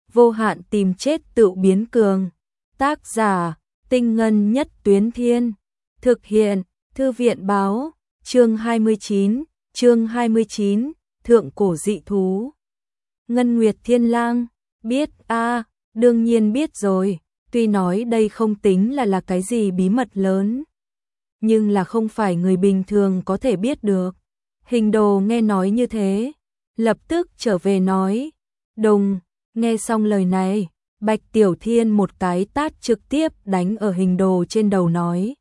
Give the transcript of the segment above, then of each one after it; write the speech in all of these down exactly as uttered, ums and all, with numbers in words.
vô hạn tìm chết tự biến cường. Tác giả, Tinh Ngân Nhất Tuyến Thiên. Thực hiện, Thư viện báo, chương hai mươi chín, chương hai mươi chín, Thượng cổ dị thú. Ngân Nguyệt Thiên Lang, biết a à, đương nhiên biết rồi, tuy nói đây không tính là là cái gì bí mật lớn, nhưng là không phải người bình thường có thể biết được. Hình đồ nghe nói như thế, lập tức trở về nói, đùng, nghe xong lời này, Bạch Tiểu Thiên một cái tát trực tiếp đánh ở hình đồ trên đầu nói.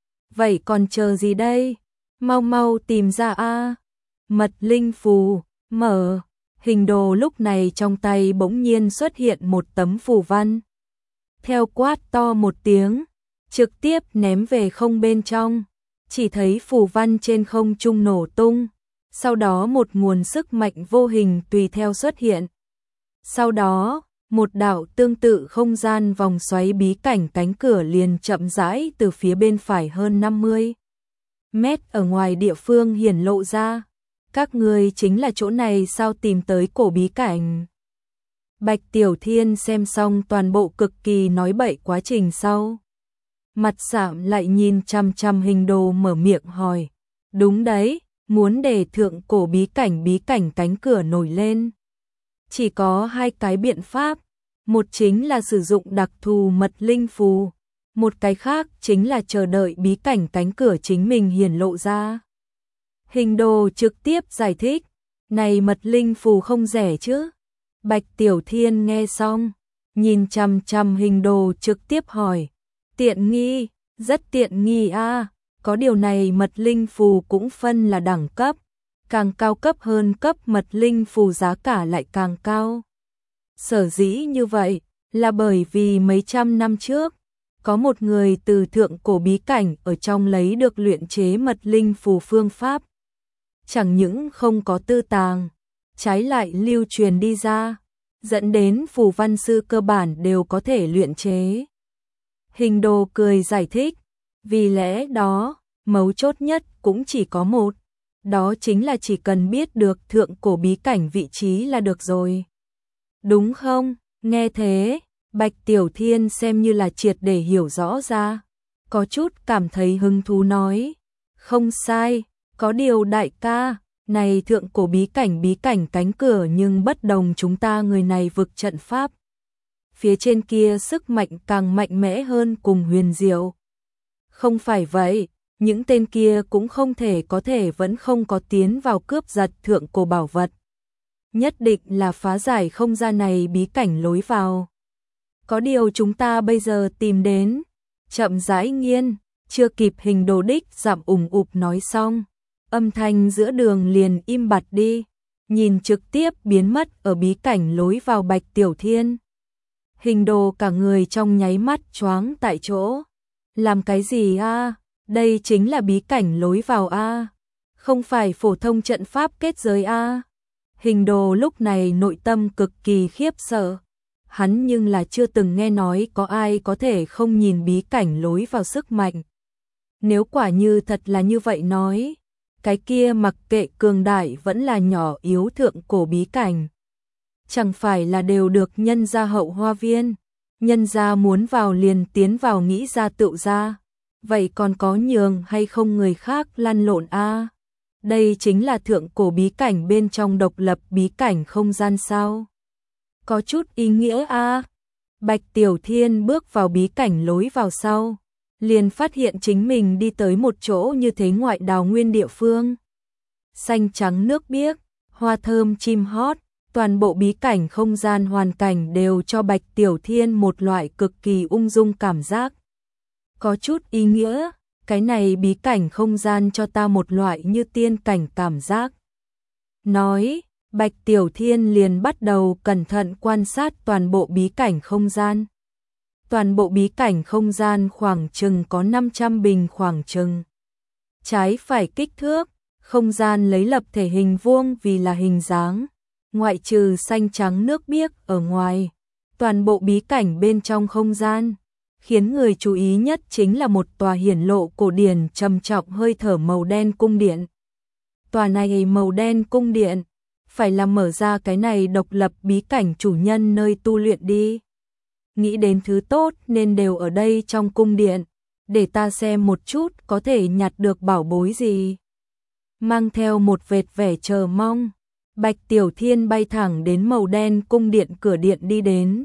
Vậy còn chờ gì đây? Mau mau tìm ra a Mật linh phù, mở. Hình đồ lúc này trong tay bỗng nhiên xuất hiện một tấm phù văn. Theo quát to một tiếng, trực tiếp ném về không bên trong, chỉ thấy phù văn trên không trung nổ tung, sau đó một nguồn sức mạnh vô hình tùy theo xuất hiện. Sau đó, một đạo tương tự không gian vòng xoáy bí cảnh cánh cửa liền chậm rãi từ phía bên phải hơn năm mươi mét ở ngoài địa phương hiển lộ ra. Các người chính là chỗ này sao tìm tới cổ bí cảnh? Bạch Tiểu Thiên xem xong toàn bộ cực kỳ nói bậy quá trình sau. Mặt sạm lại nhìn chăm chăm hình đồ mở miệng hỏi. Đúng đấy, muốn để thượng cổ bí cảnh bí cảnh cánh cửa nổi lên. Chỉ có hai cái biện pháp. Một chính là sử dụng đặc thù mật linh phù. Một cái khác chính là chờ đợi bí cảnh cánh cửa chính mình hiển lộ ra. Hình đồ trực tiếp giải thích, này mật linh phù không rẻ chứ. Bạch Tiểu Thiên nghe xong, nhìn chằm chằm hình đồ trực tiếp hỏi, tiện nghi, rất tiện nghi a à, có điều này mật linh phù cũng phân là đẳng cấp, càng cao cấp hơn cấp mật linh phù giá cả lại càng cao. Sở dĩ như vậy là bởi vì mấy trăm năm trước, có một người từ thượng cổ bí cảnh ở trong lấy được luyện chế mật linh phù phương pháp. Chẳng những không có tư tàng, trái lại lưu truyền đi ra, dẫn đến phù văn sư cơ bản đều có thể luyện chế. Hình đồ cười giải thích, vì lẽ đó, mấu chốt nhất cũng chỉ có một, đó chính là chỉ cần biết được thượng cổ bí cảnh vị trí là được rồi. Đúng không? Nghe thế, Bạch Tiểu Thiên xem như là triệt để hiểu rõ ra, có chút cảm thấy hứng thú nói, không sai. Có điều đại ca, này thượng cổ bí cảnh bí cảnh cánh cửa nhưng bất đồng chúng ta người này vực trận pháp. Phía trên kia sức mạnh càng mạnh mẽ hơn cùng huyền diệu. Không phải vậy, những tên kia cũng không thể có thể vẫn không có tiến vào cướp giật thượng cổ bảo vật. Nhất định là phá giải không gian này bí cảnh lối vào. Có điều chúng ta bây giờ tìm đến, chậm rãi nghiên, chưa kịp hình đồ đích giảm ủng ụp nói xong. Âm thanh giữa đường liền im bặt đi, nhìn trực tiếp biến mất ở bí cảnh lối vào Bạch Tiểu Thiên. Hình đồ cả người trong nháy mắt choáng tại chỗ. Làm cái gì a? À? Đây chính là bí cảnh lối vào a, à? Không phải phổ thông trận pháp kết giới a. À? Hình đồ lúc này nội tâm cực kỳ khiếp sợ. Hắn nhưng là chưa từng nghe nói có ai có thể không nhìn bí cảnh lối vào sức mạnh. Nếu quả như thật là như vậy nói, cái kia mặc kệ cường đại vẫn là nhỏ yếu thượng cổ bí cảnh. Chẳng phải là đều được nhân gia hậu hoa viên, nhân gia muốn vào liền tiến vào nghĩ ra tự ra. Vậy còn có nhường hay không người khác lăn lộn a? À? Đây chính là thượng cổ bí cảnh bên trong độc lập bí cảnh không gian sao? Có chút ý nghĩa a. À? Bạch Tiểu Thiên bước vào bí cảnh lối vào sau, liền phát hiện chính mình đi tới một chỗ như thế ngoại đào nguyên địa phương. Xanh trắng nước biếc, hoa thơm chim hót, toàn bộ bí cảnh không gian hoàn cảnh đều cho Bạch Tiểu Thiên một loại cực kỳ ung dung cảm giác. Có chút ý nghĩa, cái này bí cảnh không gian cho ta một loại như tiên cảnh cảm giác. Nói, Bạch Tiểu Thiên liền bắt đầu cẩn thận quan sát toàn bộ bí cảnh không gian. Toàn bộ bí cảnh không gian khoảng chừng có năm trăm bình khoảng chừng. Trái phải kích thước, không gian lấy lập thể hình vuông vì là hình dáng. Ngoại trừ xanh trắng nước biếc ở ngoài, toàn bộ bí cảnh bên trong không gian, khiến người chú ý nhất chính là một tòa hiển lộ cổ điển trầm trọng hơi thở màu đen cung điện. Tòa này màu đen cung điện, phải là mở ra cái này độc lập bí cảnh chủ nhân nơi tu luyện đi. Nghĩ đến thứ tốt nên đều ở đây trong cung điện, để ta xem một chút có thể nhặt được bảo bối gì. Mang theo một vệt vẻ chờ mong, Bạch Tiểu Thiên bay thẳng đến màu đen cung điện cửa điện đi đến.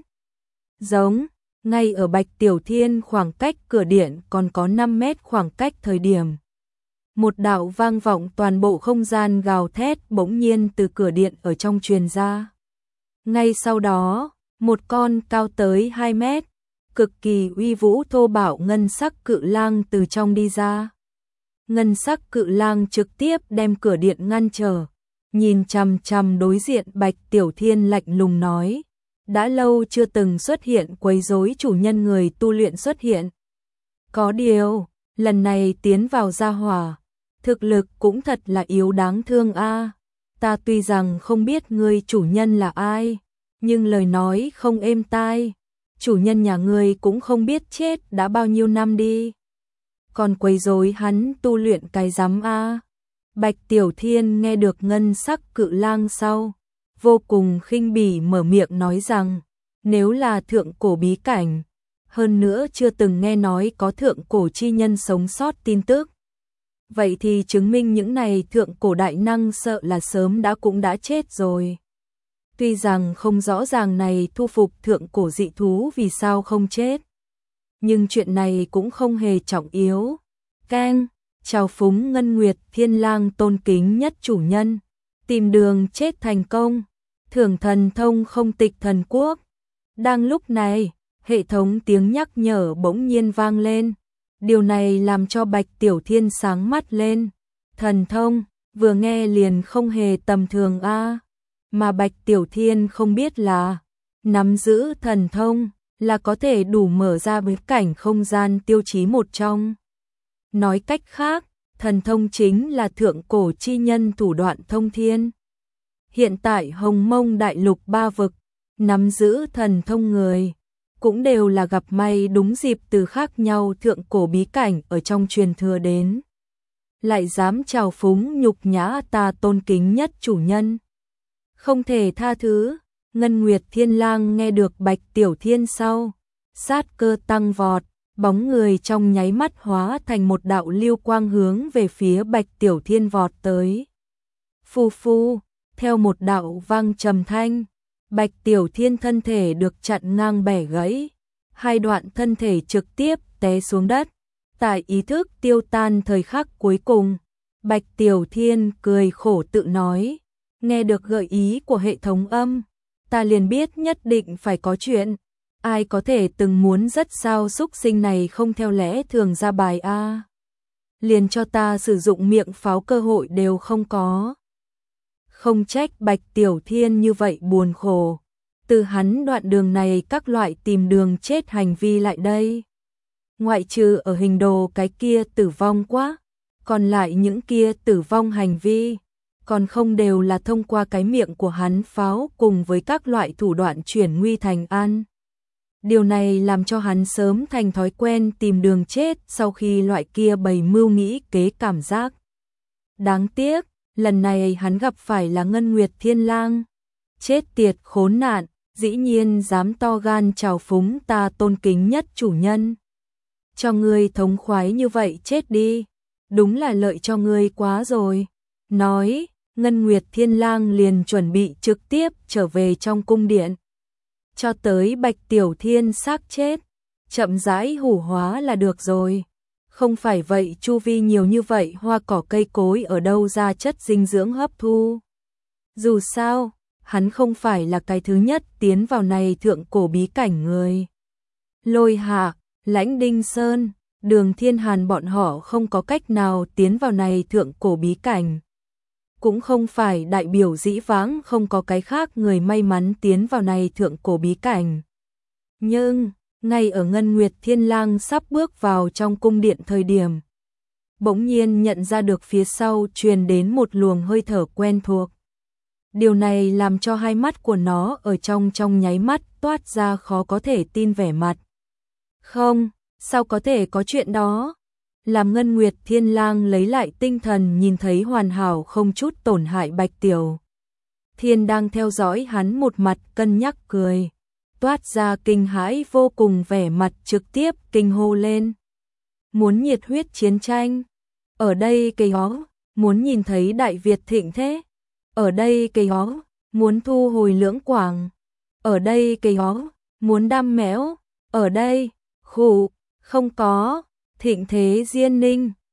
Giống, ngay ở Bạch Tiểu Thiên khoảng cách cửa điện còn có năm mét khoảng cách thời điểm. Một đạo vang vọng toàn bộ không gian gào thét bỗng nhiên từ cửa điện ở trong truyền ra. Ngay sau đó, một con cao tới hai mét, cực kỳ uy vũ thô bạo ngân sắc cự lang từ trong đi ra. Ngân sắc cự lang trực tiếp đem cửa điện ngăn trở, nhìn chằm chằm đối diện Bạch Tiểu Thiên lạnh lùng nói, đã lâu chưa từng xuất hiện quấy rối chủ nhân người tu luyện xuất hiện. Có điều, lần này tiến vào gia hỏa, thực lực cũng thật là yếu đáng thương a. Ta tuy rằng không biết người chủ nhân là ai, nhưng lời nói không êm tai, chủ nhân nhà ngươi cũng không biết chết đã bao nhiêu năm đi. Còn quấy rối hắn tu luyện cái rắm a. Bạch Tiểu Thiên nghe được ngân sắc cự lang sau, vô cùng khinh bỉ mở miệng nói rằng, nếu là thượng cổ bí cảnh, hơn nữa chưa từng nghe nói có thượng cổ chi nhân sống sót tin tức. Vậy thì chứng minh những này thượng cổ đại năng sợ là sớm đã cũng đã chết rồi. Tuy rằng không rõ ràng này thu phục thượng cổ dị thú vì sao không chết, nhưng chuyện này cũng không hề trọng yếu. Keng, chào phúng Ngân Nguyệt Thiên Lang tôn kính nhất chủ nhân, tìm đường chết thành công, thưởng thần thông không tịch thần quốc. Đang lúc này, hệ thống tiếng nhắc nhở bỗng nhiên vang lên. Điều này làm cho Bạch Tiểu Thiên sáng mắt lên. Thần thông, vừa nghe liền không hề tầm thường a. Mà Bạch Tiểu Thiên không biết là, nắm giữ thần thông là có thể đủ mở ra bí cảnh không gian tiêu chí một trong. Nói cách khác, thần thông chính là thượng cổ chi nhân thủ đoạn thông thiên. Hiện tại Hồng Mông Đại Lục ba vực, nắm giữ thần thông người, cũng đều là gặp may đúng dịp từ khác nhau thượng cổ bí cảnh ở trong truyền thừa đến. Lại dám trào phúng nhục nhã ta tôn kính nhất chủ nhân. Không thể tha thứ. Ngân Nguyệt Thiên Lang nghe được Bạch Tiểu Thiên sau, sát cơ tăng vọt, bóng người trong nháy mắt hóa thành một đạo lưu quang hướng về phía Bạch Tiểu Thiên vọt tới. Phu phu, theo một đạo vang trầm thanh, Bạch Tiểu Thiên thân thể được chặn ngang bẻ gãy, hai đoạn thân thể trực tiếp té xuống đất. Tại ý thức tiêu tan thời khắc cuối cùng, Bạch Tiểu Thiên cười khổ tự nói, nghe được gợi ý của hệ thống âm, ta liền biết nhất định phải có chuyện. Ai có thể từng muốn rất sao xúc sinh này không theo lẽ thường ra bài a. Liền cho ta sử dụng miệng pháo cơ hội đều không có. Không trách Bạch Tiểu Thiên như vậy buồn khổ. Từ hắn đoạn đường này các loại tìm đường chết hành vi lại đây. Ngoại trừ ở hình đồ cái kia tử vong quá, còn lại những kia tử vong hành vi, còn không đều là thông qua cái miệng của hắn pháo cùng với các loại thủ đoạn chuyển nguy thành an. Điều này làm cho hắn sớm thành thói quen tìm đường chết sau khi loại kia bày mưu nghĩ kế cảm giác. Đáng tiếc, lần này hắn gặp phải là Ngân Nguyệt Thiên Lang. Chết tiệt khốn nạn, dĩ nhiên dám to gan trào phúng ta tôn kính nhất chủ nhân. Cho ngươi thống khoái như vậy chết đi, đúng là lợi cho ngươi quá rồi. Nói, Ngân Nguyệt Thiên Lang liền chuẩn bị trực tiếp trở về trong cung điện. Cho tới Bạch Tiểu Thiên xác chết, chậm rãi hủ hóa là được rồi. Không phải vậy chu vi nhiều như vậy hoa cỏ cây cối ở đâu ra chất dinh dưỡng hấp thu. Dù sao, hắn không phải là cái thứ nhất tiến vào này thượng cổ bí cảnh người. Lôi Hạ, Lãnh Đinh Sơn, Đường Thiên Hàn bọn họ không có cách nào tiến vào này thượng cổ bí cảnh. Cũng không phải đại biểu dĩ vãng không có cái khác người may mắn tiến vào này thượng cổ bí cảnh. Nhưng, ngay ở Ngân Nguyệt Thiên Lang sắp bước vào trong cung điện thời điểm, bỗng nhiên nhận ra được phía sau truyền đến một luồng hơi thở quen thuộc. Điều này làm cho hai mắt của nó ở trong trong nháy mắt toát ra khó có thể tin vẻ mặt. Không, sao có thể có chuyện đó? Làm Ngân Nguyệt Thiên Lang lấy lại tinh thần nhìn thấy hoàn hảo không chút tổn hại Bạch Tiểu Thiên đang theo dõi hắn một mặt cân nhắc cười, toát ra kinh hãi vô cùng, vẻ mặt trực tiếp kinh hô lên. Muốn nhiệt huyết chiến tranh, ở đây cây ó, muốn nhìn thấy Đại Việt thịnh thế, ở đây cây ó, muốn thu hồi Lưỡng Quảng, ở đây cây ó, muốn đam mẽo, ở đây, khụ, không có, thịnh thế Diên Ninh.